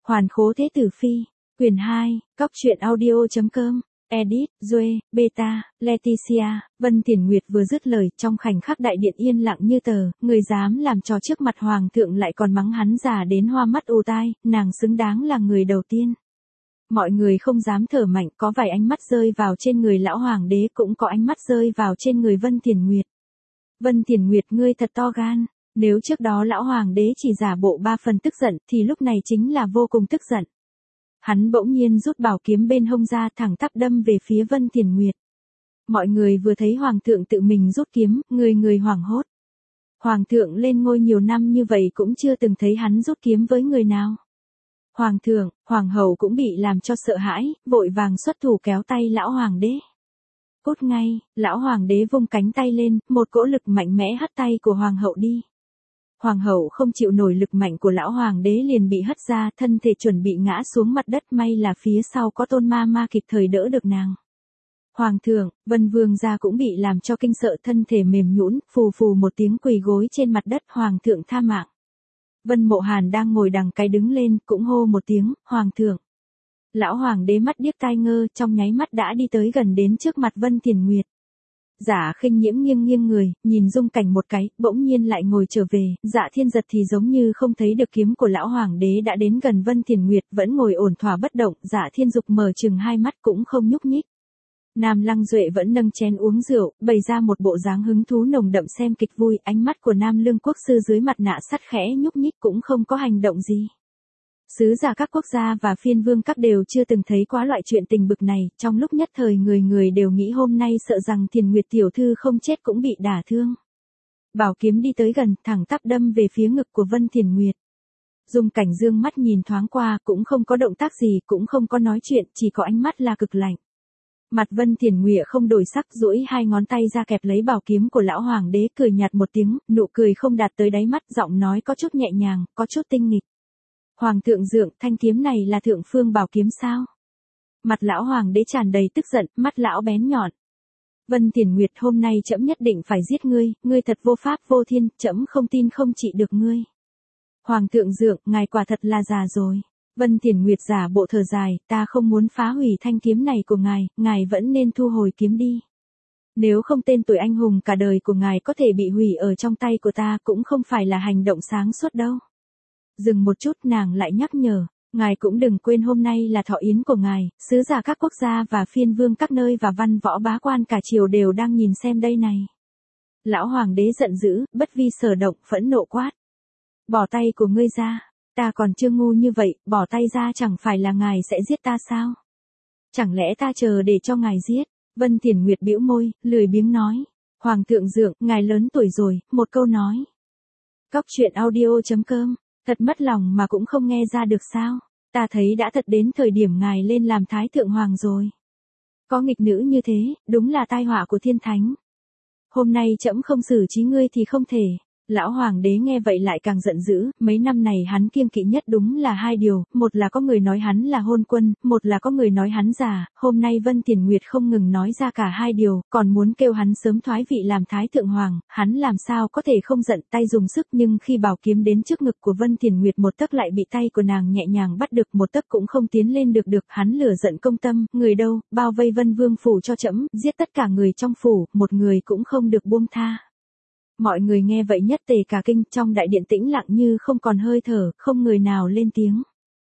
Hoàn Khố Thế Tử Phi, Quyền 2, Cóc truyện audio.com, Edit, Zoe, Beta, Leticia, Vân Thiền Nguyệt vừa dứt lời trong khoảnh khắc đại điện yên lặng như tờ, người dám làm trò trước mặt hoàng thượng lại còn mắng hắn già đến hoa mắt ù tai, nàng xứng đáng là người đầu tiên. Mọi người không dám thở mạnh, có vài ánh mắt rơi vào trên người lão hoàng đế, cũng có ánh mắt rơi vào trên người Vân Thiền Nguyệt. Vân Thiền Nguyệt, ngươi thật to gan, nếu trước đó lão hoàng đế chỉ giả bộ 3 phần tức giận thì lúc này chính là vô cùng tức giận. Hắn bỗng nhiên rút bảo kiếm bên hông ra, thẳng tắp đâm về phía Vân Thiền Nguyệt. Mọi người vừa thấy hoàng thượng tự mình rút kiếm, người hoảng hốt. Hoàng thượng lên ngôi nhiều năm như vậy cũng chưa từng thấy hắn rút kiếm với người nào. Hoàng thượng, hoàng hậu cũng bị làm cho sợ hãi, vội vàng xuất thủ kéo tay lão hoàng đế. Cút ngay, lão hoàng đế vung cánh tay lên, một cỗ lực mạnh mẽ hất tay của hoàng hậu đi. Hoàng hậu không chịu nổi lực mạnh của lão hoàng đế liền bị hất ra, thân thể chuẩn bị ngã xuống mặt đất, may là phía sau có Tôn Ma kịp thời đỡ được nàng. Hoàng thượng, Vân vương gia cũng bị làm cho kinh sợ, thân thể mềm nhũn, phù phù một tiếng quỳ gối trên mặt đất, hoàng thượng tha mạng. Vân Mộ Hàn đang ngồi đằng cái đứng lên, cũng hô một tiếng, hoàng thượng. Lão hoàng đế mắt điếc tai ngơ, trong nháy mắt đã đi tới gần đến trước mặt Vân Thiền Nguyệt. Dạ Khinh Nhiễm nghiêng người, nhìn dung cảnh một cái, bỗng nhiên lại ngồi trở về, Dạ Thiên Giật thì giống như không thấy được kiếm của lão hoàng đế đã đến gần Vân Thiền Nguyệt, vẫn ngồi ổn thỏa bất động, Dạ Thiên Dục mở chừng hai mắt cũng không nhúc nhích. Nam Lăng Duệ vẫn nâng chén uống rượu, bày ra một bộ dáng hứng thú nồng đậm xem kịch vui, ánh mắt của Nam Lương quốc sư dưới mặt nạ sắt khẽ nhúc nhích cũng không có hành động gì. Sứ giả các quốc gia và phiên vương các đều chưa từng thấy quá loại chuyện tình bực này, trong lúc nhất thời người đều nghĩ hôm nay sợ rằng Thiền Nguyệt tiểu thư không chết cũng bị đả thương. Bảo kiếm đi tới gần, thẳng tắp đâm về phía ngực của Vân Thiền Nguyệt. Dung Cảnh dương mắt nhìn thoáng qua, cũng không có động tác gì, cũng không có nói chuyện, chỉ có ánh mắt là cực lạnh. Mặt Vân Thiền Nguyệt không đổi sắc, duỗi hai ngón tay ra kẹp lấy bảo kiếm của lão hoàng đế, cười nhạt một tiếng, nụ cười không đạt tới đáy mắt, giọng nói có chút nhẹ nhàng, có chút tinh nghịch. Hoàng thượng dượng, thanh kiếm này là thượng phương bảo kiếm sao? Mặt lão hoàng đế tràn đầy tức giận, mắt lão bén nhọn. Vân Thiền Nguyệt, hôm nay trẫm nhất định phải giết ngươi, ngươi thật vô pháp vô thiên, trẫm không tin không trị được ngươi. Hoàng thượng dượng, ngài quả thật là già rồi. Vân Thiền Nguyệt giả bộ thở dài, ta không muốn phá hủy thanh kiếm này của ngài vẫn nên thu hồi kiếm đi. Nếu không tên tuổi anh hùng cả đời của ngài có thể bị hủy ở trong tay của ta cũng không phải là hành động sáng suốt đâu. Dừng một chút, nàng lại nhắc nhở, ngài cũng đừng quên hôm nay là thọ yến của ngài, sứ giả các quốc gia và phiên vương các nơi và văn võ bá quan cả triều đều đang nhìn xem đây này. Lão hoàng đế giận dữ, bất vi sở động, phẫn nộ quát. Bỏ tay của ngươi ra, ta còn chưa ngu như vậy, bỏ tay ra chẳng phải là ngài sẽ giết ta sao? Chẳng lẽ ta chờ để cho ngài giết? Vân Thiền Nguyệt bĩu môi, lười biếng nói. Hoàng thượng dượng, ngài lớn tuổi rồi, một câu nói. Cóc truyện audio.com, thật mất lòng mà cũng không nghe ra được sao? Ta thấy đã thật đến thời điểm ngài lên làm thái thượng hoàng rồi. Có nghịch nữ như thế, đúng là tai họa của thiên thánh. Hôm nay trẫm không xử trí ngươi thì không thể. Lão hoàng đế nghe vậy lại càng giận dữ, mấy năm này hắn kiêng kỵ nhất đúng là hai điều, một là có người nói hắn là hôn quân, một là có người nói hắn già, hôm nay Vân Thiền Nguyệt không ngừng nói ra cả hai điều, còn muốn kêu hắn sớm thoái vị làm thái thượng hoàng, hắn làm sao có thể không giận, tay dùng sức, nhưng khi bảo kiếm đến trước ngực của Vân Thiền Nguyệt một tấc lại bị tay của nàng nhẹ nhàng bắt được, một tấc cũng không tiến lên được, hắn lửa giận công tâm, người đâu, bao vây Vân Vương phủ cho trẫm, giết tất cả người trong phủ, một người cũng không được buông tha. Mọi người nghe vậy nhất tề cả kinh, trong đại điện tĩnh lặng như không còn hơi thở, không người nào lên tiếng.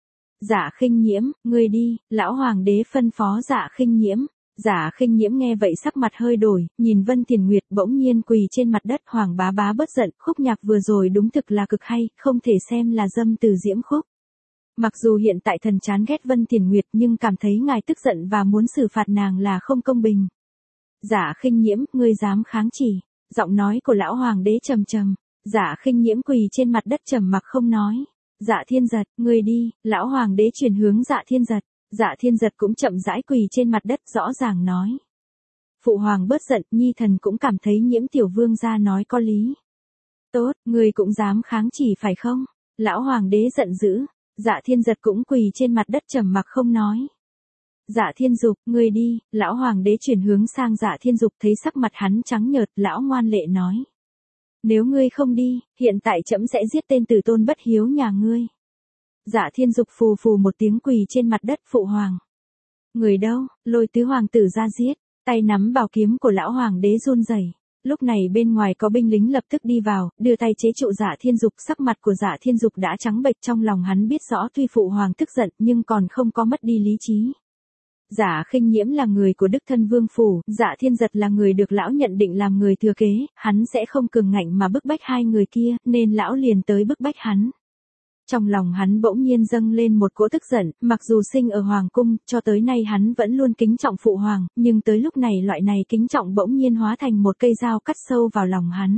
Dạ Khinh Nhiễm, ngươi đi, lão hoàng đế phân phó Dạ Khinh Nhiễm. Dạ Khinh Nhiễm nghe vậy sắc mặt hơi đổi, nhìn Vân Thiền Nguyệt bỗng nhiên quỳ trên mặt đất, Hoàng bá bá bất giận, khúc nhạc vừa rồi đúng thực là cực hay, không thể xem là dâm từ diễm khúc. Mặc dù hiện tại thần chán ghét Vân Thiền Nguyệt nhưng cảm thấy ngài tức giận và muốn xử phạt nàng là không công bình. Dạ Khinh Nhiễm, ngươi dám kháng chỉ? Giọng nói của lão hoàng đế trầm trầm. Dạ Khinh Nhiễm quỳ trên mặt đất trầm mặc không nói. Dạ Thiên Giật, ngươi đi, lão hoàng đế chuyển hướng Dạ Thiên Giật. Dạ Thiên Giật cũng chậm rãi quỳ trên mặt đất, rõ ràng nói. Phụ hoàng bớt giận, nhi thần cũng cảm thấy Nhiễm tiểu vương gia nói có lý. Tốt, ngươi cũng dám kháng chỉ phải không? Lão hoàng đế giận dữ. Dạ Thiên Giật cũng quỳ trên mặt đất trầm mặc không nói. Dạ Thiên Dục, ngươi đi, lão hoàng đế chuyển hướng sang Dạ Thiên Dục, thấy sắc mặt hắn trắng nhợt, lão ngoan lệ nói. Nếu ngươi không đi, hiện tại trẫm sẽ giết tên tử tôn bất hiếu nhà ngươi. Dạ Thiên Dục phù phù một tiếng quỳ trên mặt đất phụ hoàng. Người đâu, lôi tứ hoàng tử ra giết, tay nắm bảo kiếm của lão hoàng đế run rẩy. Lúc này bên ngoài có binh lính lập tức đi vào, đưa tay chế trụ Dạ Thiên Dục, sắc mặt của Dạ Thiên Dục đã trắng bệch, trong lòng hắn biết rõ tuy phụ hoàng tức giận nhưng còn không có mất đi lý trí. Dạ Khinh Nhiễm là người của đích thân vương phủ, Dạ Thiên Giật là người được lão nhận định làm người thừa kế, hắn sẽ không cường ngạnh mà bức bách hai người kia, nên lão liền tới bức bách hắn. Trong lòng hắn bỗng nhiên dâng lên một cỗ tức giận, mặc dù sinh ở hoàng cung, cho tới nay hắn vẫn luôn kính trọng phụ hoàng, nhưng tới lúc này loại này kính trọng bỗng nhiên hóa thành một cây dao cắt sâu vào lòng hắn.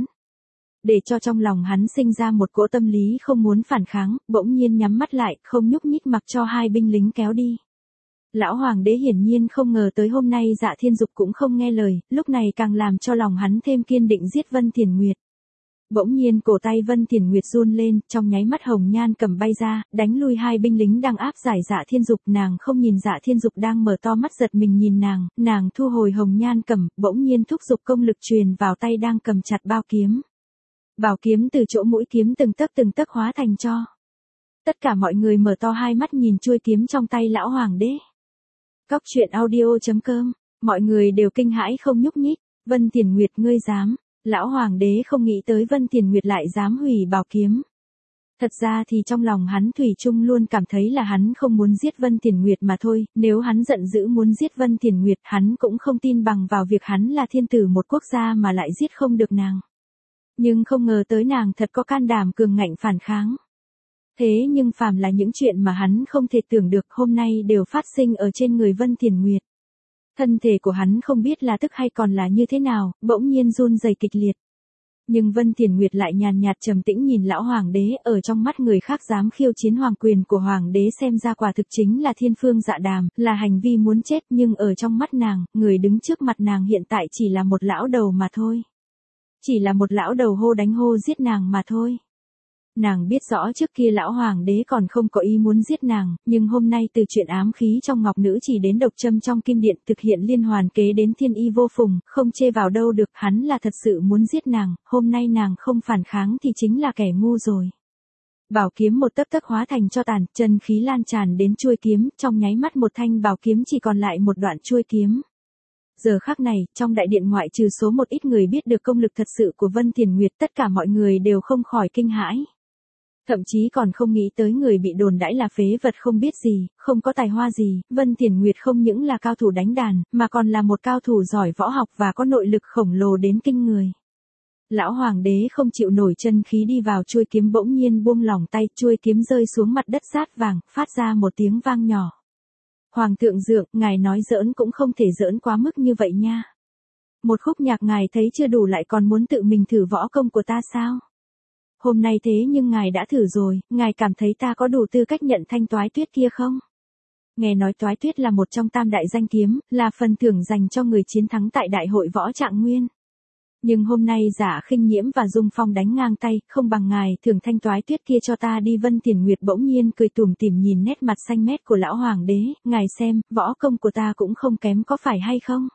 Để cho trong lòng hắn sinh ra một cỗ tâm lý không muốn phản kháng, bỗng nhiên nhắm mắt lại, không nhúc nhích mặc cho hai binh lính kéo đi. Lão hoàng đế hiển nhiên không ngờ tới hôm nay Dạ Thiên Dục cũng không nghe lời, lúc này càng làm cho lòng hắn thêm kiên định giết Vân Thiền Nguyệt. Bỗng nhiên cổ tay Vân Thiền Nguyệt run lên, trong nháy mắt hồng nhan cầm bay ra, đánh lui hai binh lính đang áp giải Dạ Thiên Dục, nàng không nhìn Dạ Thiên Dục đang mở to mắt giật mình nhìn nàng thu hồi hồng nhan cầm, bỗng nhiên thúc giục công lực truyền vào tay đang cầm chặt bao kiếm. Bảo kiếm từ chỗ mũi kiếm từng tấc hóa thành tro. Tất cả mọi người mở to hai mắt nhìn chuôi kiếm trong tay lão hoàng đế. Cóc truyện audio.com, mọi người đều kinh hãi không nhúc nhích. Vân Thiền Nguyệt, ngươi dám? Lão hoàng đế không nghĩ tới Vân Thiền Nguyệt lại dám hủy bảo kiếm. Thật ra thì trong lòng hắn thủy chung luôn cảm thấy là hắn không muốn giết Vân Thiền Nguyệt mà thôi, nếu hắn giận dữ muốn giết Vân Thiền Nguyệt hắn cũng không tin bằng vào việc hắn là thiên tử một quốc gia mà lại giết không được nàng. Nhưng không ngờ tới nàng thật có can đảm cường ngạnh phản kháng. Thế nhưng phàm là những chuyện mà hắn không thể tưởng được hôm nay đều phát sinh ở trên người Vân Thiền Nguyệt. Thân thể của hắn không biết là tức hay còn là như thế nào, bỗng nhiên run rẩy kịch liệt. Nhưng Vân Thiền Nguyệt lại nhàn nhạt trầm tĩnh nhìn lão hoàng đế, ở trong mắt người khác dám khiêu chiến hoàng quyền của hoàng đế xem ra quả thực chính là thiên phương dạ đàm, là hành vi muốn chết, nhưng ở trong mắt nàng, người đứng trước mặt nàng hiện tại chỉ là một lão đầu mà thôi. Chỉ là một lão đầu hô đánh hô giết nàng mà thôi. Nàng biết rõ trước kia lão hoàng đế còn không có ý muốn giết nàng, nhưng hôm nay từ chuyện ám khí trong ngọc nữ chỉ đến độc châm trong kim điện thực hiện liên hoàn kế đến thiên y vô phùng, không chê vào đâu được, hắn là thật sự muốn giết nàng, hôm nay nàng không phản kháng thì chính là kẻ ngu rồi. Bảo kiếm một tấc hóa thành cho tàn, chân khí lan tràn đến chuôi kiếm, trong nháy mắt một thanh bảo kiếm chỉ còn lại một đoạn chuôi kiếm. Giờ khắc này, trong đại điện ngoại trừ số một ít người biết được công lực thật sự của Vân Thiền Nguyệt, tất cả mọi người đều không khỏi kinh hãi. Thậm chí còn không nghĩ tới người bị đồn đãi là phế vật không biết gì, không có tài hoa gì, Vân Thiền Nguyệt không những là cao thủ đánh đàn, mà còn là một cao thủ giỏi võ học và có nội lực khổng lồ đến kinh người. Lão hoàng đế không chịu nổi chân khí đi vào chuôi kiếm bỗng nhiên buông lỏng tay, chuôi kiếm rơi xuống mặt đất sát vàng, phát ra một tiếng vang nhỏ. Hoàng thượng dượng, ngài nói giỡn cũng không thể giỡn quá mức như vậy nha. Một khúc nhạc ngài thấy chưa đủ lại còn muốn tự mình thử võ công của ta sao? Hôm nay thế nhưng ngài đã thử rồi, ngài cảm thấy ta có đủ tư cách nhận thanh Toái Tuyết kia không? Nghe nói Toái Tuyết là một trong tam đại danh kiếm, là phần thưởng dành cho người chiến thắng tại đại hội võ Trạng Nguyên. Nhưng hôm nay Dạ Khinh Nhiễm và Dung Phong đánh ngang tay, không bằng ngài thưởng thanh Toái Tuyết kia cho ta đi. Vân Thiền Nguyệt bỗng nhiên cười tủm tỉm nhìn nét mặt xanh mét của lão hoàng đế, ngài xem, võ công của ta cũng không kém có phải hay không?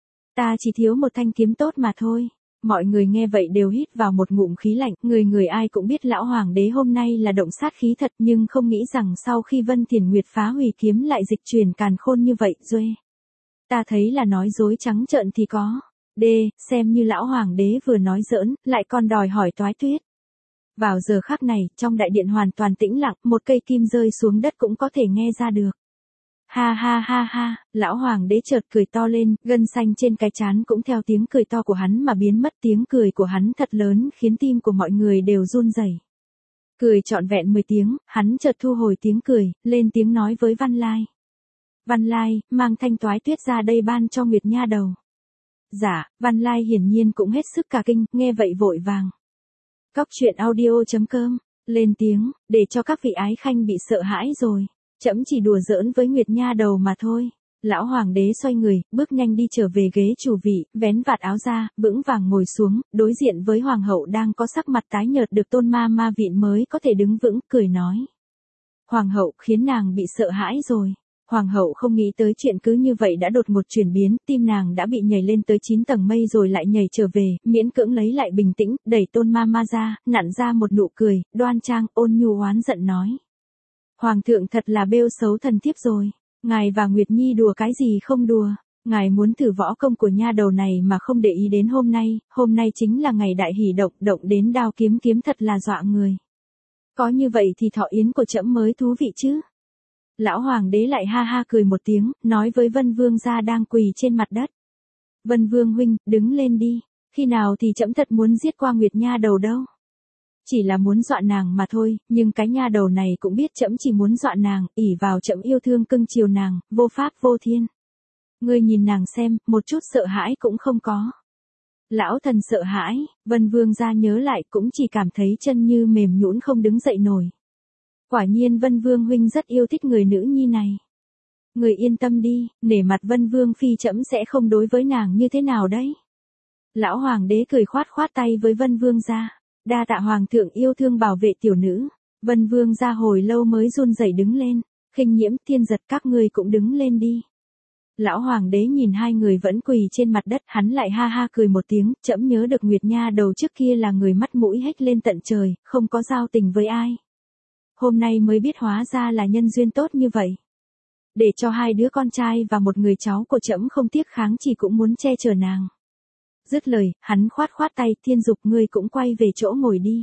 Ta chỉ thiếu một thanh kiếm tốt mà thôi. Mọi người nghe vậy đều hít vào một ngụm khí lạnh, người ai cũng biết lão hoàng đế hôm nay là động sát khí thật, nhưng không nghĩ rằng sau khi Vân Thiền Nguyệt phá hủy kiếm lại dịch chuyển càn khôn như vậy, duê. Ta thấy là nói dối trắng trợn thì có. Xem như lão hoàng đế vừa nói giỡn, lại còn đòi hỏi Toái Tuyết. Vào giờ khắc này, trong đại điện hoàn toàn tĩnh lặng, một cây kim rơi xuống đất cũng có thể nghe ra được. Ha ha ha ha, lão hoàng đế chợt cười to lên, gân xanh trên cái trán cũng theo tiếng cười to của hắn mà biến mất, tiếng cười của hắn thật lớn khiến tim của mọi người đều run rẩy. Cười trọn vẹn 10 tiếng, hắn chợt thu hồi tiếng cười, lên tiếng nói với Văn Lai. Văn Lai, mang thanh Toái Tuyết ra đây ban cho Nguyệt Nha đầu. Dạ, Văn Lai hiển nhiên cũng hết sức cả kinh, nghe vậy vội vàng. Cóc truyện audio.com, lên tiếng, để cho các vị ái khanh bị sợ hãi rồi. Trẫm chỉ đùa giỡn với Nguyệt Nha đầu mà thôi. Lão hoàng đế xoay người, bước nhanh đi trở về ghế chủ vị, vén vạt áo ra, vững vàng ngồi xuống, đối diện với hoàng hậu đang có sắc mặt tái nhợt được Tôn Ma Vịn mới có thể đứng vững, cười nói. Hoàng hậu khiến nàng bị sợ hãi rồi. Hoàng hậu không nghĩ tới chuyện cứ như vậy đã đột ngột chuyển biến, tim nàng đã bị nhảy lên tới 9 tầng mây rồi lại nhảy trở về, miễn cưỡng lấy lại bình tĩnh, đẩy Tôn Ma ra, nặn ra một nụ cười, đoan trang, ôn nhu oán giận nói. Hoàng thượng thật là bêu xấu thần thiếp rồi. Ngài và Nguyệt Nhi đùa cái gì không đùa. Ngài muốn thử võ công của nha đầu này mà không để ý đến hôm nay chính là ngày đại hỷ động, động đến đao kiếm kiếm thật là dọa người. Có như vậy thì thọ yến của trẫm mới thú vị chứ. Lão hoàng đế lại ha ha cười một tiếng, nói với Vân Vương gia đang quỳ trên mặt đất. Vân Vương huynh, đứng lên đi, khi nào thì trẫm thật muốn giết qua Nguyệt nha đầu đâu. Chỉ là muốn dọa nàng mà thôi, nhưng cái nha đầu này cũng biết trẫm chỉ muốn dọa nàng, ỷ vào trẫm yêu thương cưng chiều nàng, vô pháp vô thiên. Ngươi nhìn nàng xem, một chút sợ hãi cũng không có. Lão thần sợ hãi, Vân Vương gia nhớ lại cũng chỉ cảm thấy chân như mềm nhũn không đứng dậy nổi. Quả nhiên Vân Vương huynh rất yêu thích người nữ nhi này. Người yên tâm đi, nể mặt Vân Vương phi trẫm sẽ không đối với nàng như thế nào đấy. Lão hoàng đế cười khoát khoát tay với Vân Vương gia. Đa tạ hoàng thượng yêu thương bảo vệ tiểu nữ. Vân Vương gia hồi lâu mới run rẩy đứng lên. Khinh Nhiễm, Thiên Giật các ngươi cũng đứng lên đi. Lão hoàng đế nhìn hai người vẫn quỳ trên mặt đất, hắn lại ha ha cười một tiếng, trẫm nhớ được Nguyệt nha đầu trước kia là người mắt mũi hết lên tận trời, không có giao tình với ai. Hôm nay mới biết hóa ra là nhân duyên tốt như vậy. Để cho hai đứa con trai và một người cháu của trẫm không tiếc kháng chỉ cũng muốn che chở nàng. Dứt lời, hắn khoát khoát tay, Thiên Dục ngươi cũng quay về chỗ ngồi đi.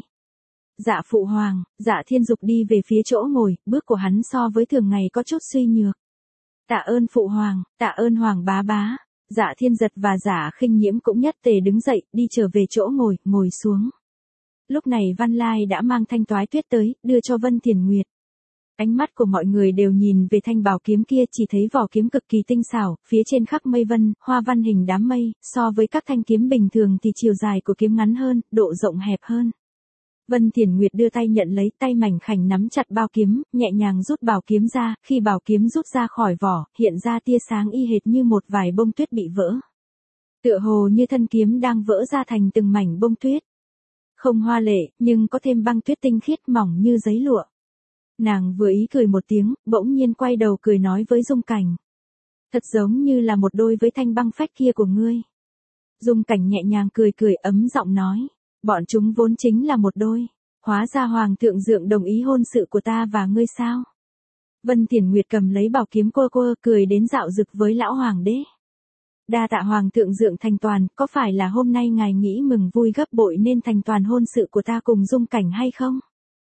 Dạ phụ hoàng, Dạ Thiên Dục đi về phía chỗ ngồi, bước của hắn so với thường ngày có chút suy nhược. Tạ ơn phụ hoàng, tạ ơn hoàng bá bá. Dạ Thiên Giật và Dạ Khinh Nhiễm cũng nhất tề đứng dậy, đi trở về chỗ ngồi, ngồi xuống. Lúc này Văn Lai đã mang thanh toái tuyết tới, đưa cho Vân Thiền Nguyệt. Ánh mắt của mọi người đều nhìn về thanh bảo kiếm kia, chỉ thấy vỏ kiếm cực kỳ tinh xảo, phía trên khắc mây vân, hoa văn hình đám mây, so với các thanh kiếm bình thường thì chiều dài của kiếm ngắn hơn, độ rộng hẹp hơn. Vân Thiền Nguyệt đưa tay nhận lấy, tay mảnh khảnh nắm chặt bao kiếm, nhẹ nhàng rút bảo kiếm ra, khi bảo kiếm rút ra khỏi vỏ, hiện ra tia sáng y hệt như một vài bông tuyết bị vỡ. Tựa hồ như thân kiếm đang vỡ ra thành từng mảnh bông tuyết. Không hoa lệ, nhưng có thêm băng tuyết tinh khiết mỏng như giấy lụa. Nàng vừa ý cười một tiếng, bỗng nhiên quay đầu cười nói với Dung Cảnh. Thật giống như là một đôi với thanh băng phách kia của ngươi. Dung Cảnh nhẹ nhàng cười cười ấm giọng nói. Bọn chúng vốn chính là một đôi. Hóa ra Hoàng thượng Dượng đồng ý hôn sự của ta và ngươi sao? Vân Thiền Nguyệt cầm lấy bảo kiếm quơ quơ cười đến dạo dực với lão hoàng đế. Đa tạ Hoàng thượng Dượng thành toàn, có phải là hôm nay ngài nghĩ mừng vui gấp bội nên thành toàn hôn sự của ta cùng Dung Cảnh hay không?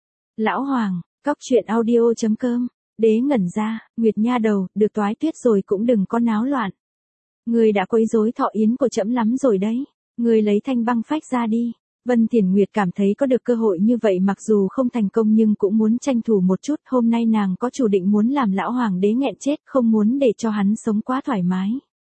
Lão Hoàng, Cóc truyện audio.com, đế ngẩn ra, Nguyệt nha đầu, được toái tuyết rồi cũng đừng có náo loạn. Ngươi đã quấy rối thọ yến của trẫm lắm rồi đấy, ngươi lấy thanh băng phách ra đi. Vân Thiền Nguyệt cảm thấy có được cơ hội như vậy mặc dù không thành công nhưng cũng muốn tranh thủ một chút, hôm nay nàng có chủ định muốn làm lão hoàng đế nghẹn chết, không muốn để cho hắn sống quá thoải mái.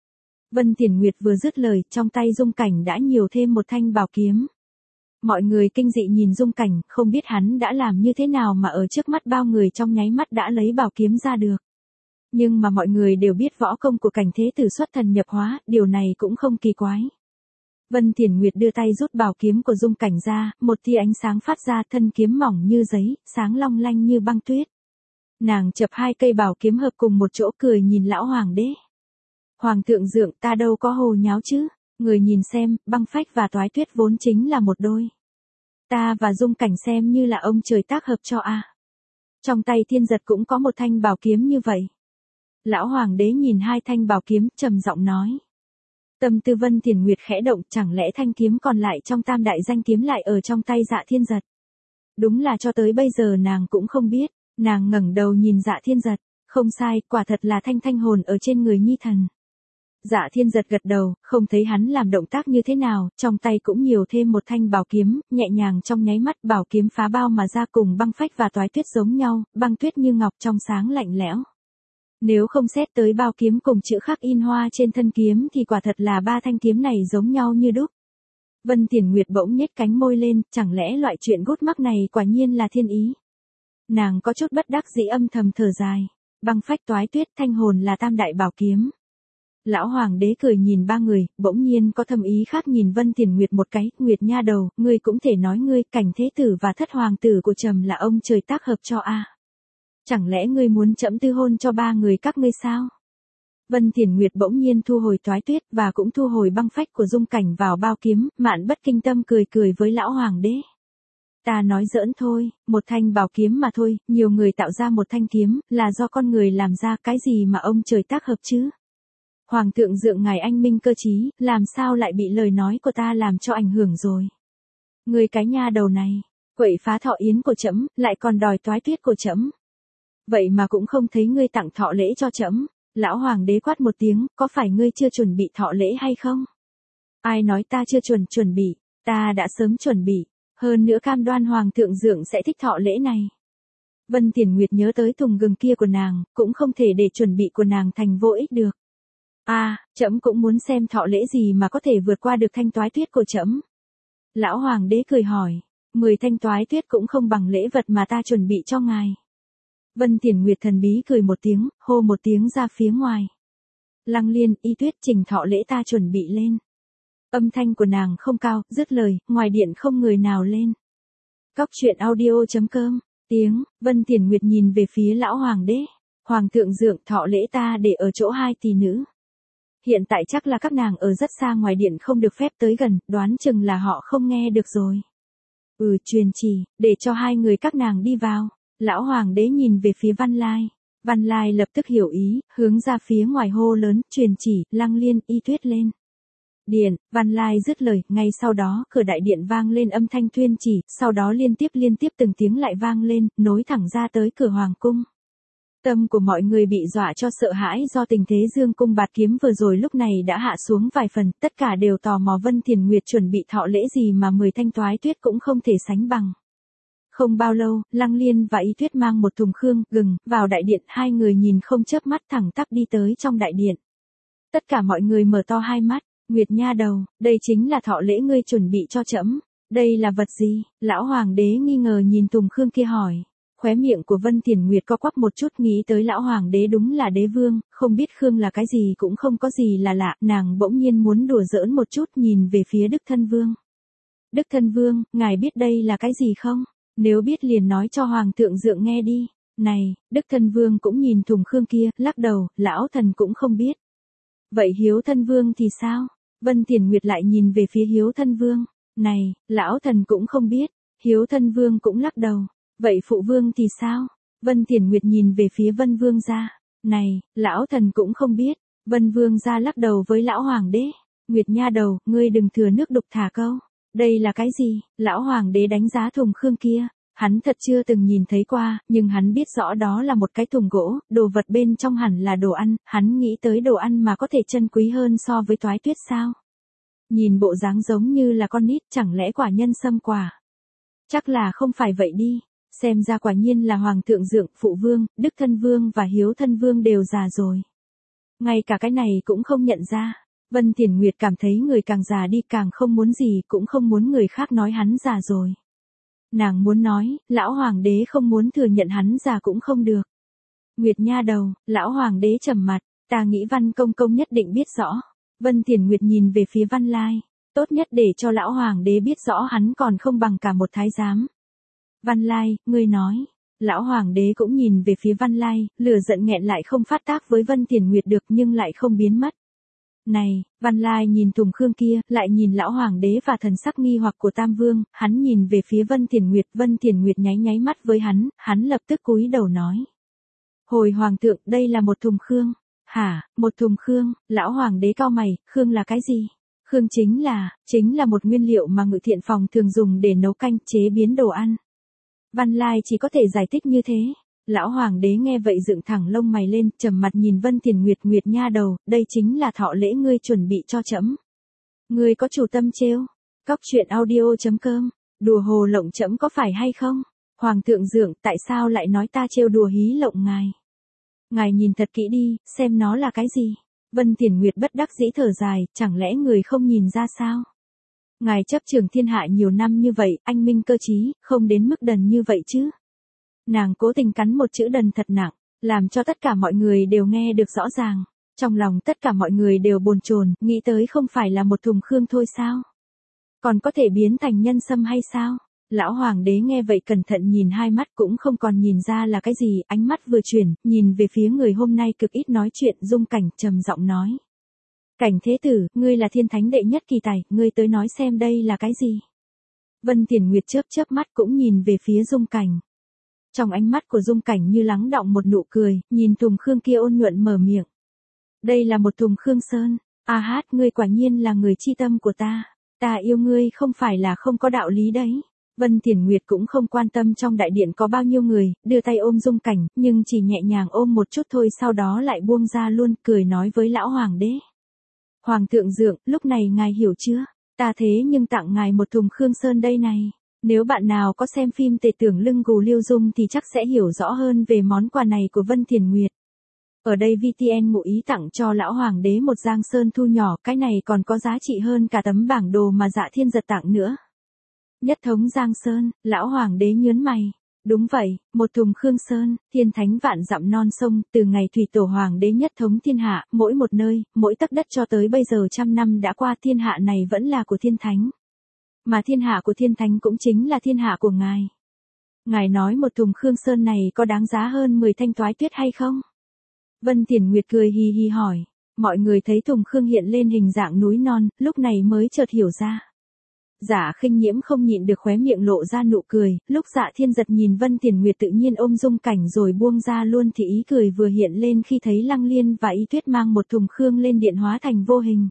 Vân Thiền Nguyệt vừa dứt lời, trong tay Dung Cảnh đã nhiều thêm một thanh bảo kiếm. Mọi người kinh dị nhìn Dung Cảnh, không biết hắn đã làm như thế nào mà ở trước mắt bao người trong nháy mắt đã lấy bảo kiếm ra được. Nhưng mà mọi người đều biết võ công của Cảnh Thế Tử xuất thần nhập hóa, điều này cũng không kỳ quái. Vân Thiền Nguyệt đưa tay rút bảo kiếm của Dung Cảnh ra, một tia ánh sáng phát ra, thân kiếm mỏng như giấy, sáng long lanh như băng tuyết. Nàng chập hai cây bảo kiếm hợp cùng một chỗ cười nhìn lão hoàng đế. Hoàng thượng Dượng, ta đâu có hồ nháo chứ, người nhìn xem, băng phách và toái tuyết vốn chính là một đôi. Ta và Dung Cảnh xem như là ông trời tác hợp cho a. Trong tay Thiên Giật cũng có một thanh bảo kiếm như vậy. Lão hoàng đế nhìn hai thanh bảo kiếm, trầm giọng nói. Tâm tư Vân Thiền Nguyệt khẽ động, chẳng lẽ thanh kiếm còn lại trong tam đại danh kiếm lại ở trong tay Dạ Thiên Giật. Đúng là cho tới bây giờ nàng cũng không biết, nàng ngẩng đầu nhìn Dạ Thiên Giật, không sai, quả thật là thanh hồn ở trên người nhi thần. Dạ Thiên Giật gật đầu, không thấy hắn làm động tác như thế nào, trong tay cũng nhiều thêm một thanh bảo kiếm, nhẹ nhàng trong nháy mắt bảo kiếm phá bao mà ra cùng băng phách và toái tuyết giống nhau, băng tuyết như ngọc trong sáng lạnh lẽo. Nếu không xét tới bao kiếm cùng chữ khắc in hoa trên thân kiếm thì quả thật là ba thanh kiếm này giống nhau như đúc. Vân Thiền Nguyệt bỗng nhếch cánh môi lên, chẳng lẽ loại chuyện gút mắc này quả nhiên là thiên ý. Nàng có chút bất đắc dĩ âm thầm thở dài, băng phách toái tuyết thanh hồn là tam đại bảo kiếm. Lão hoàng đế cười nhìn ba người, bỗng nhiên có thâm ý khác nhìn Vân Thiền Nguyệt một cái, Nguyệt nha đầu, ngươi cũng thể nói ngươi, Cảnh Thế Tử và thất hoàng tử của trẫm là ông trời tác hợp cho a. Chẳng lẽ ngươi muốn trẫm tư hôn cho ba người các ngươi sao? Vân Thiền Nguyệt bỗng nhiên thu hồi toái tuyết và cũng thu hồi băng phách của Dung Cảnh vào bao kiếm, Mạn Bất Kinh Tâm cười cười với lão hoàng đế. Ta nói giỡn thôi, một thanh bảo kiếm mà thôi, nhiều người tạo ra một thanh kiếm, là do con người làm ra, cái gì mà ông trời tác hợp chứ? Hoàng thượng dượng ngài anh minh cơ trí, làm sao lại bị lời nói của ta làm cho ảnh hưởng rồi? Ngươi cái nha đầu này, quậy phá thọ yến của trẫm, lại còn đòi toái tuyết của trẫm. Vậy mà cũng không thấy ngươi tặng thọ lễ cho trẫm. Lão hoàng đế quát một tiếng, có phải ngươi chưa chuẩn bị thọ lễ hay không? Ai nói ta chưa chuẩn bị, ta đã sớm chuẩn bị, hơn nữa cam đoan hoàng thượng dượng sẽ thích thọ lễ này. Vân Tiền Nguyệt nhớ tới thùng gừng kia của nàng, cũng không thể để chuẩn bị của nàng thành vô ích được. Trẫm cũng muốn xem thọ lễ gì mà có thể vượt qua được thanh toái tuyết của trẫm. Lão hoàng đế cười hỏi, 10 thanh toái tuyết cũng không bằng lễ vật mà ta chuẩn bị cho ngài. Vân Tiền Nguyệt thần bí cười một tiếng, hô một tiếng ra phía ngoài. Lăng Liên, Y Tuyết, trình thọ lễ ta chuẩn bị lên. Âm thanh của nàng không cao, dứt lời, ngoài điện không người nào lên. Cóc truyện audio.com, tiếng, Vân Tiền Nguyệt nhìn về phía lão hoàng đế. Hoàng thượng dượng, thọ lễ ta để ở chỗ hai tỷ nữ. Hiện tại chắc là các nàng ở rất xa ngoài điện không được phép tới gần, đoán chừng là họ không nghe được rồi. Truyền chỉ, để cho hai người các nàng đi vào. Lão hoàng đế nhìn về phía Văn Lai. Văn Lai lập tức hiểu ý, hướng ra phía ngoài hô lớn, truyền chỉ, Lăng Liên, Y Tuyết lên. Điện, Văn Lai dứt lời, ngay sau đó, cửa đại điện vang lên âm thanh tuyên chỉ, sau đó liên tiếp từng tiếng lại vang lên, nối thẳng ra tới cửa hoàng cung. Tâm của mọi người bị dọa cho sợ hãi do tình thế dương cung bạt kiếm vừa rồi lúc này đã hạ xuống vài phần, tất cả đều tò mò Vân Tiền Nguyệt chuẩn bị thọ lễ gì mà 10 thanh toái tuyết cũng không thể sánh bằng. Không bao lâu, Lăng Liên và Y Tuyết mang một thùng khương, gừng, vào đại điện, hai người nhìn không chớp mắt thẳng tắp đi tới trong đại điện. Tất cả mọi người mở to hai mắt, Nguyệt nha đầu, đây chính là thọ lễ ngươi chuẩn bị cho trẫm. Đây là vật gì? Lão hoàng đế nghi ngờ nhìn thùng khương kia hỏi. Khóe miệng của Vân Tiền Nguyệt co quắp một chút, nghĩ tới lão hoàng đế đúng là đế vương, không biết khương là cái gì cũng không có gì là lạ, nàng bỗng nhiên muốn đùa giỡn một chút nhìn về phía Đức Thân Vương. Đức Thân Vương, ngài biết đây là cái gì không? Nếu biết liền nói cho hoàng thượng dượng nghe đi. Này, Đức Thân Vương cũng nhìn thùng khương kia, lắc đầu, lão thần cũng không biết. Vậy Hiếu Thân Vương thì sao? Vân Tiền Nguyệt lại nhìn về phía Hiếu Thân Vương. Này, lão thần cũng không biết. Hiếu Thân Vương cũng lắc đầu. Vậy Phụ Vương thì sao? Vân Tiền Nguyệt nhìn về phía Vân Vương gia. Này, lão thần cũng không biết. Vân Vương gia lắc đầu với lão hoàng đế. Nguyệt nha đầu, ngươi đừng thừa nước đục thả câu. Đây là cái gì? Lão hoàng đế đánh giá thùng khương kia. Hắn thật chưa từng nhìn thấy qua, nhưng hắn biết rõ đó là một cái thùng gỗ, đồ vật bên trong hẳn là đồ ăn, hắn nghĩ tới đồ ăn mà có thể chân quý hơn so với toái tuyết sao? Nhìn bộ dáng giống như là con nít, chẳng lẽ quả nhân sâm quả? Chắc là không phải vậy đi, xem ra quả nhiên là Hoàng thượng dượng, Phụ Vương, Đức Thân Vương và Hiếu Thân Vương đều già rồi. Ngay cả cái này cũng không nhận ra. Vân Tiền Nguyệt cảm thấy người càng già đi càng không muốn gì, cũng không muốn người khác nói hắn già rồi. Nàng muốn nói, lão hoàng đế không muốn thừa nhận hắn già cũng không được. Nguyệt nha đầu, lão hoàng đế trầm mặt, ta nghĩ Văn công công nhất định biết rõ. Vân Tiền Nguyệt nhìn về phía Văn Lai, tốt nhất để cho lão hoàng đế biết rõ hắn còn không bằng cả một thái giám. Văn Lai, ngươi nói. Lão hoàng đế cũng nhìn về phía Văn Lai, lửa giận nghẹn lại không phát tác với Vân Tiền Nguyệt được nhưng lại không biến mất. Này, Văn Lai nhìn thùng khương kia, lại nhìn lão hoàng đế và thần sắc nghi hoặc của Tam Vương, hắn nhìn về phía Vân Tiền Nguyệt nháy mắt với hắn lập tức cúi đầu nói. Hồi hoàng thượng, đây là một thùng khương. Hả, một thùng khương? Lão hoàng đế cau mày, khương là cái gì? Khương chính là một nguyên liệu mà Ngự Thiện phòng thường dùng để nấu canh, chế biến đồ ăn. Văn Lai chỉ có thể giải thích như thế. Lão hoàng đế nghe vậy dựng thẳng lông mày lên, trầm mặt nhìn Vân Tiền Nguyệt, Nguyệt nha đầu, đây chính là thọ lễ ngươi chuẩn bị cho trẫm. Ngươi có chủ tâm trêu? Cóc truyện audio.com, đùa hồ lộng trẫm có phải hay không? Hoàng thượng dượng, tại sao lại nói ta trêu đùa hí lộng ngài? Ngài nhìn thật kỹ đi, xem nó là cái gì? Vân Tiền Nguyệt bất đắc dĩ thở dài, chẳng lẽ người không nhìn ra sao? Ngài chấp trưởng thiên hạ nhiều năm như vậy, anh minh cơ trí, không đến mức đần như vậy chứ? Nàng cố tình cắn một chữ đần thật nặng, làm cho tất cả mọi người đều nghe được rõ ràng. Trong lòng tất cả mọi người đều bồn chồn, nghĩ tới không phải là một thùng khương thôi sao? Còn có thể biến thành nhân sâm hay sao? Lão hoàng đế nghe vậy cẩn thận nhìn hai mắt cũng không còn nhìn ra là cái gì, ánh mắt vừa chuyển, nhìn về phía người hôm nay cực ít nói chuyện, Dung Cảnh trầm giọng nói. Cảnh thế tử, ngươi là thiên thánh đệ nhất kỳ tài, ngươi tới nói xem đây là cái gì? Vân Tiền Nguyệt chớp chớp mắt cũng nhìn về phía Dung Cảnh. Trong ánh mắt của Dung Cảnh như lắng đọng một nụ cười, nhìn Tùng Khương kia ôn nhuận mở miệng. Đây là một Tùng Khương Sơn, a hát ngươi quả nhiên là người chi tâm của ta. Ta yêu ngươi không phải là không có đạo lý đấy. Vân Tiền Nguyệt cũng không quan tâm trong đại điện có bao nhiêu người, đưa tay ôm Dung Cảnh, nhưng chỉ nhẹ nhàng ôm một chút thôi sau đó lại buông ra luôn, cười nói với lão hoàng đế. Hoàng thượng dượng, lúc này ngài hiểu chưa? Ta thế nhưng tặng ngài một thùng Khương Sơn đây này. Nếu bạn nào có xem phim Tề Tưởng Lưng Gù Liêu Dung thì chắc sẽ hiểu rõ hơn về món quà này của Vân Tiền Nguyệt. Ở đây VTN ngụ ý tặng cho lão hoàng đế một giang sơn thu nhỏ, cái này còn có giá trị hơn cả tấm bảng đồ mà Dạ Thiên Giật tặng nữa. Nhất thống giang sơn, lão hoàng đế nhớn mày. Đúng vậy, một thùng Khương Sơn, thiên thánh vạn dặm non sông, từ ngày thủy tổ hoàng đế nhất thống thiên hạ, mỗi một nơi, mỗi tấc đất cho tới bây giờ 100 năm đã qua, thiên hạ này vẫn là của thiên thánh. Mà thiên hạ của thiên thánh cũng chính là thiên hạ của ngài. Ngài nói một thùng Khương Sơn này có đáng giá hơn 10 thanh toái tuyết hay không? Vân Tiền Nguyệt cười hì hì hỏi. Mọi người thấy thùng Khương hiện lên hình dạng núi non, lúc này mới chợt hiểu ra. Dạ Khinh Nhiễm không nhịn được khóe miệng lộ ra nụ cười, lúc Dạ Thiên Giật nhìn Vân Tiền Nguyệt tự nhiên ôm Dung Cảnh rồi buông ra luôn thì ý cười vừa hiện lên khi thấy Lăng Liên và Y Tuyết mang một thùng Khương lên điện hóa thành vô hình.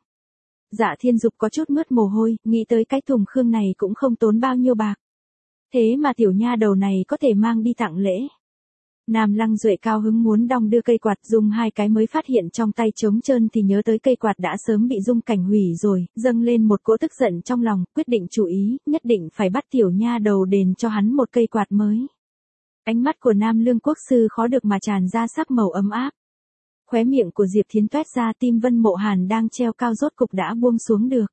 Dạ Thiên Dục có chút mướt mồ hôi, nghĩ tới cái thùng Khương này cũng không tốn bao nhiêu bạc. Thế mà tiểu nha đầu này có thể mang đi tặng lễ. Nam Lăng Duệ cao hứng muốn đong đưa cây quạt, dùng hai cái mới phát hiện trong tay trống trơn thì nhớ tới cây quạt đã sớm bị Dung Cảnh hủy rồi, dâng lên một cỗ tức giận trong lòng, quyết định chủ ý, nhất định phải bắt tiểu nha đầu đền cho hắn một cây quạt mới. Ánh mắt của Nam Lương Quốc sư khó được mà tràn ra sắc màu ấm áp. Khóe miệng của Diệp Thiến toét ra, tim Vân Mộ Hàn đang treo cao rốt cục đã buông xuống được.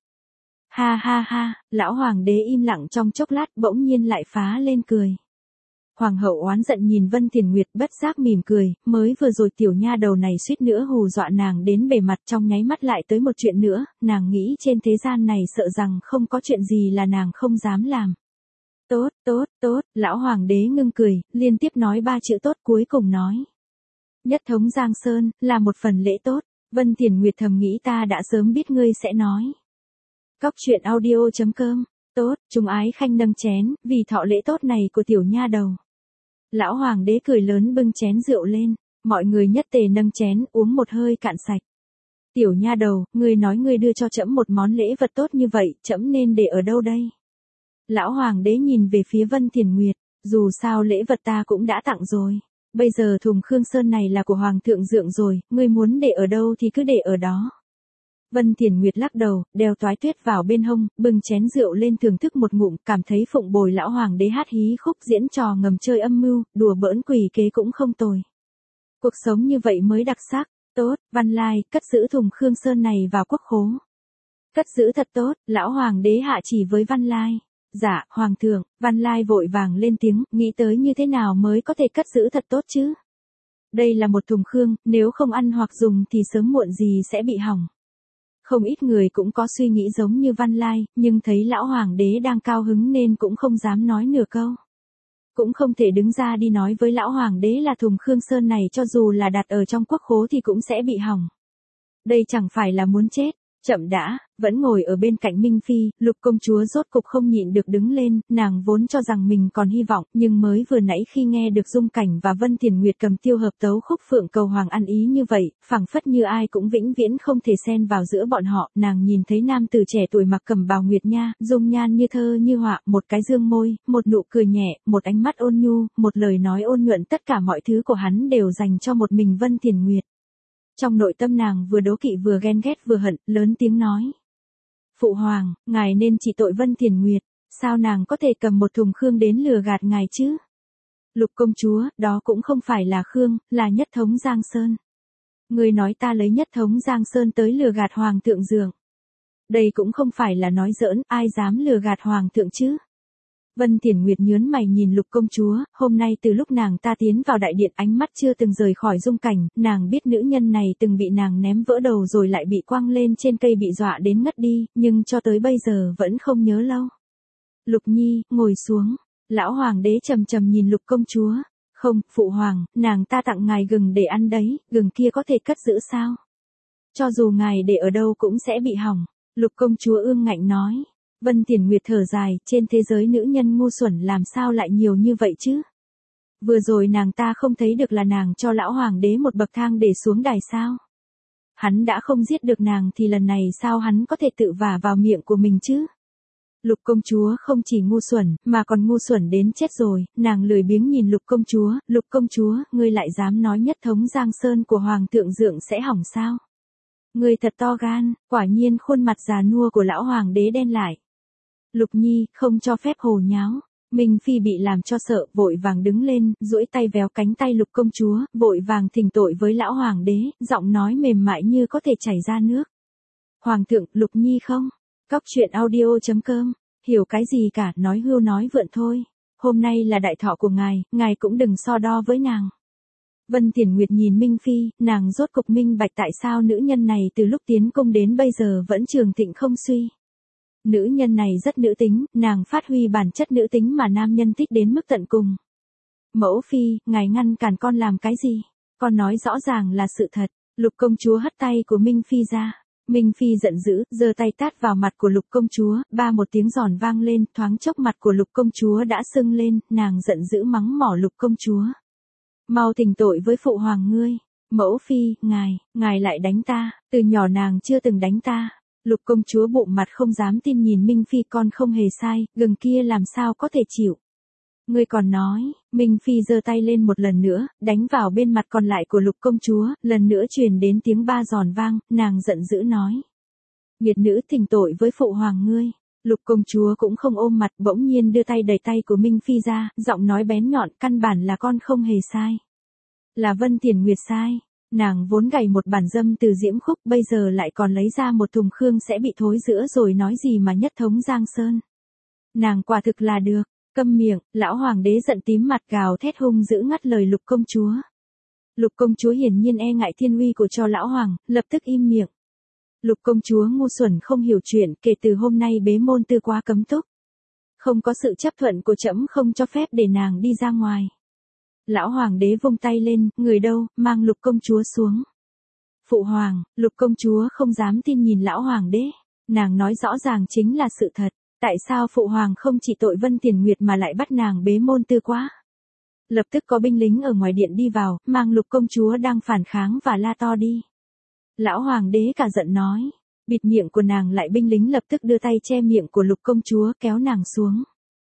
Ha ha ha, lão hoàng đế im lặng trong chốc lát bỗng nhiên lại phá lên cười. Hoàng hậu oán giận nhìn Vân Tiền Nguyệt bất giác mỉm cười, mới vừa rồi tiểu nha đầu này suýt nữa hù dọa nàng đến bề mặt, trong nháy mắt lại tới một chuyện nữa, nàng nghĩ trên thế gian này sợ rằng không có chuyện gì là nàng không dám làm. Tốt, tốt, tốt, lão hoàng đế ngưng cười, liên tiếp nói 3 chữ tốt cuối cùng nói. Nhất thống Giang Sơn, là một phần lễ tốt, Vân Tiền Nguyệt thầm nghĩ ta đã sớm biết ngươi sẽ nói. Cóc truyện audio.com, tốt, chúng ái khanh nâng chén, vì thọ lễ tốt này của tiểu nha đầu. Lão hoàng đế cười lớn bưng chén rượu lên, mọi người nhất tề nâng chén uống một hơi cạn sạch. Tiểu nha đầu, ngươi nói ngươi đưa cho trẫm một món lễ vật tốt như vậy, trẫm nên để ở đâu đây? Lão hoàng đế nhìn về phía Vân Tiền Nguyệt, dù sao lễ vật ta cũng đã tặng rồi. Bây giờ thùng Khương Sơn này là của hoàng thượng dượng rồi, ngươi muốn để ở đâu thì cứ để ở đó. Vân Tiền Nguyệt lắc đầu, đeo toái tuyết vào bên hông, bưng chén rượu lên thưởng thức một ngụm, cảm thấy phụng bồi lão hoàng đế hát hí khúc diễn trò ngầm chơi âm mưu, đùa bỡn quỷ kế cũng không tồi. Cuộc sống như vậy mới đặc sắc, tốt, Văn Lai, cất giữ thùng Khương Sơn này vào quốc khố. Cất giữ thật tốt, lão hoàng đế hạ chỉ với Văn Lai. Dạ, hoàng thượng, Văn Lai vội vàng lên tiếng, nghĩ tới như thế nào mới có thể cất giữ thật tốt chứ. Đây là một thùng Khương, nếu không ăn hoặc dùng thì sớm muộn gì sẽ bị hỏng. Không ít người cũng có suy nghĩ giống như Văn Lai, nhưng thấy lão hoàng đế đang cao hứng nên cũng không dám nói nửa câu. Cũng không thể đứng ra đi nói với lão hoàng đế là thùng Khương Sơn này cho dù là đặt ở trong quốc khố thì cũng sẽ bị hỏng. Đây chẳng phải là muốn chết. Chậm đã, vẫn ngồi ở bên cạnh Minh Phi, Lục công chúa rốt cục không nhịn được đứng lên, nàng vốn cho rằng mình còn hy vọng, nhưng mới vừa nãy khi nghe được Dung Cảnh và Vân Tiền Nguyệt cầm tiêu hợp tấu khúc phượng cầu hoàng ăn ý như vậy, phảng phất như ai cũng vĩnh viễn không thể xen vào giữa bọn họ, nàng nhìn thấy nam tử trẻ tuổi mặc cẩm bào nguyệt nha, dung nhan như thơ như họa, một cái dương môi, một nụ cười nhẹ, một ánh mắt ôn nhu, một lời nói ôn nhuận, tất cả mọi thứ của hắn đều dành cho một mình Vân Tiền Nguyệt. Trong nội tâm nàng vừa đố kỵ vừa ghen ghét vừa hận, lớn tiếng nói. Phụ hoàng, ngài nên trị tội Vân Tiền Nguyệt, sao nàng có thể cầm một thùng Khương đến lừa gạt ngài chứ? Lục công chúa, đó cũng không phải là Khương, là nhất thống Giang Sơn. Người nói ta lấy nhất thống Giang Sơn tới lừa gạt hoàng thượng dượng. Đây cũng không phải là nói giỡn, ai dám lừa gạt hoàng thượng chứ? Vân Tiền Nguyệt nhớn mày nhìn Lục công chúa, hôm nay từ lúc nàng ta tiến vào đại điện ánh mắt chưa từng rời khỏi Dung Cảnh, nàng biết nữ nhân này từng bị nàng ném vỡ đầu rồi lại bị quăng lên trên cây bị dọa đến ngất đi, nhưng cho tới bây giờ vẫn không nhớ lâu. Lục Nhi, ngồi xuống. Lão hoàng đế trầm trầm nhìn Lục công chúa. Không, phụ hoàng, nàng ta tặng ngài gừng để ăn đấy, gừng kia có thể cất giữ sao? Cho dù ngài để ở đâu cũng sẽ bị hỏng. Lục công chúa ương ngạnh nói. Vân Tiền Nguyệt thở dài, trên thế giới nữ nhân ngu xuẩn làm sao lại nhiều như vậy chứ? Vừa rồi nàng ta không thấy được là nàng cho lão hoàng đế một bậc thang để xuống đài sao? Hắn đã không giết được nàng thì lần này sao hắn có thể tự vả vào miệng của mình chứ? Lục công chúa không chỉ ngu xuẩn, mà còn ngu xuẩn đến chết rồi, nàng lười biếng nhìn lục công chúa, ngươi lại dám nói nhất thống Giang Sơn của Hoàng thượng Dượng sẽ hỏng sao? Ngươi thật to gan, quả nhiên khuôn mặt già nua của lão hoàng đế đen lại. Lục Nhi, không cho phép hồ nháo. Minh Phi bị làm cho sợ, vội vàng đứng lên, duỗi tay véo cánh tay lục công chúa, vội vàng thỉnh tội với lão hoàng đế, giọng nói mềm mại như có thể chảy ra nước. Hoàng thượng, Lục Nhi không? Cóc truyện audio.com, hiểu cái gì cả, nói hưu nói vượn thôi. Hôm nay là đại thọ của ngài cũng đừng so đo với nàng. Vân Tiền Nguyệt nhìn Minh Phi, nàng rốt cục minh bạch tại sao nữ nhân này từ lúc tiến cung đến bây giờ vẫn trường thịnh không suy. Nữ nhân này rất nữ tính, nàng phát huy bản chất nữ tính mà nam nhân thích đến mức tận cùng. Mẫu Phi, ngài ngăn cản con làm cái gì? Con nói rõ ràng là sự thật. Lục công chúa hất tay của Minh Phi ra. Minh Phi giận dữ, giơ tay tát vào mặt của lục công chúa, một tiếng giòn vang lên, thoáng chốc mặt của lục công chúa đã sưng lên, nàng giận dữ mắng mỏ lục công chúa. Mau thỉnh tội với phụ hoàng ngươi. Mẫu Phi, ngài lại đánh ta, từ nhỏ nàng chưa từng đánh ta. Lục công chúa bụng mặt không dám tin nhìn Minh Phi, con không hề sai, gừng kia làm sao có thể chịu. Ngươi còn nói, Minh Phi giơ tay lên một lần nữa, đánh vào bên mặt còn lại của lục công chúa, lần nữa truyền đến tiếng ba giòn vang, nàng giận dữ nói. Nghiệt nữ, thỉnh tội với phụ hoàng ngươi. Lục công chúa cũng không ôm mặt, bỗng nhiên đưa tay đẩy tay của Minh Phi ra, giọng nói bén nhọn, căn bản là con không hề sai. Là Vân Tiền Nguyệt sai. Nàng vốn gầy một bản dâm từ Diễm Khúc, bây giờ lại còn lấy ra một thùng khương sẽ bị thối rữa rồi nói gì mà nhất thống Giang Sơn. Nàng quả thực là được. Câm miệng, lão hoàng đế giận tím mặt gào thét hung dữ ngắt lời lục công chúa. Lục công chúa hiển nhiên e ngại thiên uy của cho lão hoàng, lập tức im miệng. Lục công chúa ngu xuẩn không hiểu chuyện, kể từ hôm nay bế môn tư quá cấm túc. Không có sự chấp thuận của trẫm không cho phép để nàng đi ra ngoài. Lão hoàng đế vung tay lên, người đâu, mang lục công chúa xuống. Phụ hoàng, lục công chúa không dám tin nhìn lão hoàng đế. Nàng nói rõ ràng chính là sự thật. Tại sao phụ hoàng không chỉ tội Vân Tiền Nguyệt mà lại bắt nàng bế môn tư quá? Lập tức có binh lính ở ngoài điện đi vào, mang lục công chúa đang phản kháng và la to đi. Lão hoàng đế cả giận nói. Bịt miệng của nàng lại, binh lính lập tức đưa tay che miệng của lục công chúa kéo nàng xuống.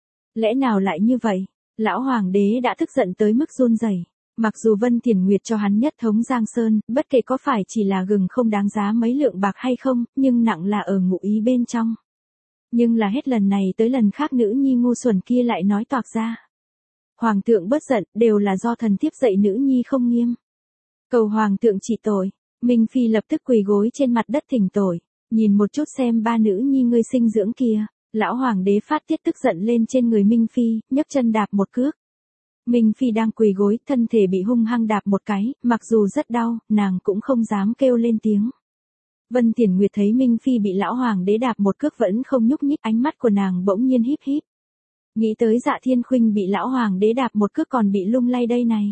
Lẽ nào lại như vậy? Lão hoàng đế đã tức giận tới mức run rẩy. Mặc dù Vân Tiền Nguyệt cho hắn nhất thống Giang Sơn, bất kể có phải chỉ là gừng không đáng giá mấy lượng bạc hay không, nhưng nặng là ở ngụ ý bên trong. Nhưng là hết lần này tới lần khác nữ nhi ngu xuẩn kia lại nói toạc ra. Hoàng thượng bớt giận, đều là do thần thiếp dạy nữ nhi không nghiêm. Cầu hoàng thượng trị tội. Minh Phi lập tức quỳ gối trên mặt đất thỉnh tội. Nhìn một chút xem ba nữ nhi ngươi sinh dưỡng kia. Lão hoàng đế phát tiết tức giận lên trên người Minh Phi, nhấc chân đạp một cước. Minh Phi đang quỳ gối, thân thể bị hung hăng đạp một cái, mặc dù rất đau, nàng cũng không dám kêu lên tiếng. Vân Tiền Nguyệt thấy Minh Phi bị lão hoàng đế đạp một cước vẫn không nhúc nhích, ánh mắt của nàng bỗng nhiên híp híp. Nghĩ tới Dạ Thiên Khuynh bị lão hoàng đế đạp một cước còn bị lung lay đây này.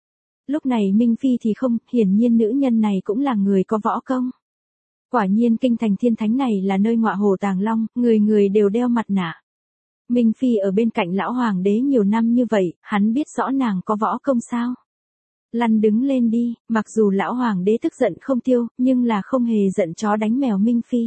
Lúc này Minh Phi thì không, hiển nhiên nữ nhân này cũng là người có võ công. Quả nhiên kinh thành thiên thánh này là nơi ngọa hổ tàng long, người người đều đeo mặt nạ. Minh Phi ở bên cạnh lão hoàng đế nhiều năm như vậy, hắn biết rõ nàng có võ công sao. Lăn đứng lên đi, mặc dù lão hoàng đế tức giận không tiêu, nhưng là không hề giận chó đánh mèo Minh Phi.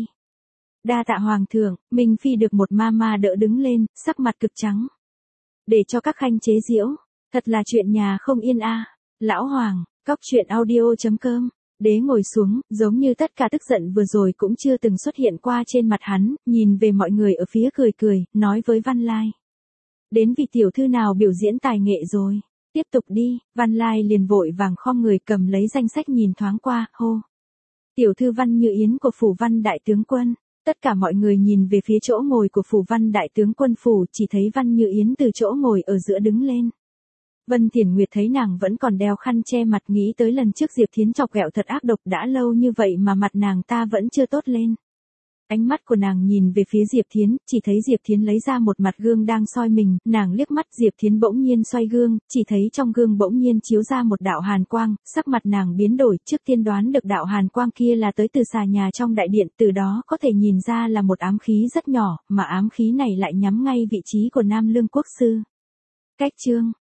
Đa tạ hoàng thượng, Minh Phi được một ma đỡ đứng lên, sắc mặt cực trắng. Để cho các khanh chế giễu, thật là chuyện nhà không yên a. Lão hoàng, cóc truyện audio.com. Đế ngồi xuống, giống như tất cả tức giận vừa rồi cũng chưa từng xuất hiện qua trên mặt hắn, nhìn về mọi người ở phía cười cười, nói với Văn Lai. Đến vị tiểu thư nào biểu diễn tài nghệ rồi? Tiếp tục đi. Văn Lai liền vội vàng khom người cầm lấy danh sách nhìn thoáng qua, hô. Tiểu thư Văn Như Yến của phủ Văn đại tướng quân. Tất cả mọi người nhìn về phía chỗ ngồi của phủ Văn đại tướng quân phủ, chỉ thấy Văn Như Yến từ chỗ ngồi ở giữa đứng lên. Vân Tiền Nguyệt thấy nàng vẫn còn đeo khăn che mặt, nghĩ tới lần trước Diệp Thiến chọc ghẹo thật ác độc, đã lâu như vậy mà mặt nàng ta vẫn chưa tốt lên. Ánh mắt của nàng nhìn về phía Diệp Thiến, chỉ thấy Diệp Thiến lấy ra một mặt gương đang soi mình, nàng liếc mắt Diệp Thiến bỗng nhiên xoay gương, chỉ thấy trong gương bỗng nhiên chiếu ra một đạo hàn quang, sắc mặt nàng biến đổi, trước tiên đoán được đạo hàn quang kia là tới từ xà nhà trong đại điện, từ đó có thể nhìn ra là một ám khí rất nhỏ, mà ám khí này lại nhắm ngay vị trí của Nam Lương Quốc sư. Cách chương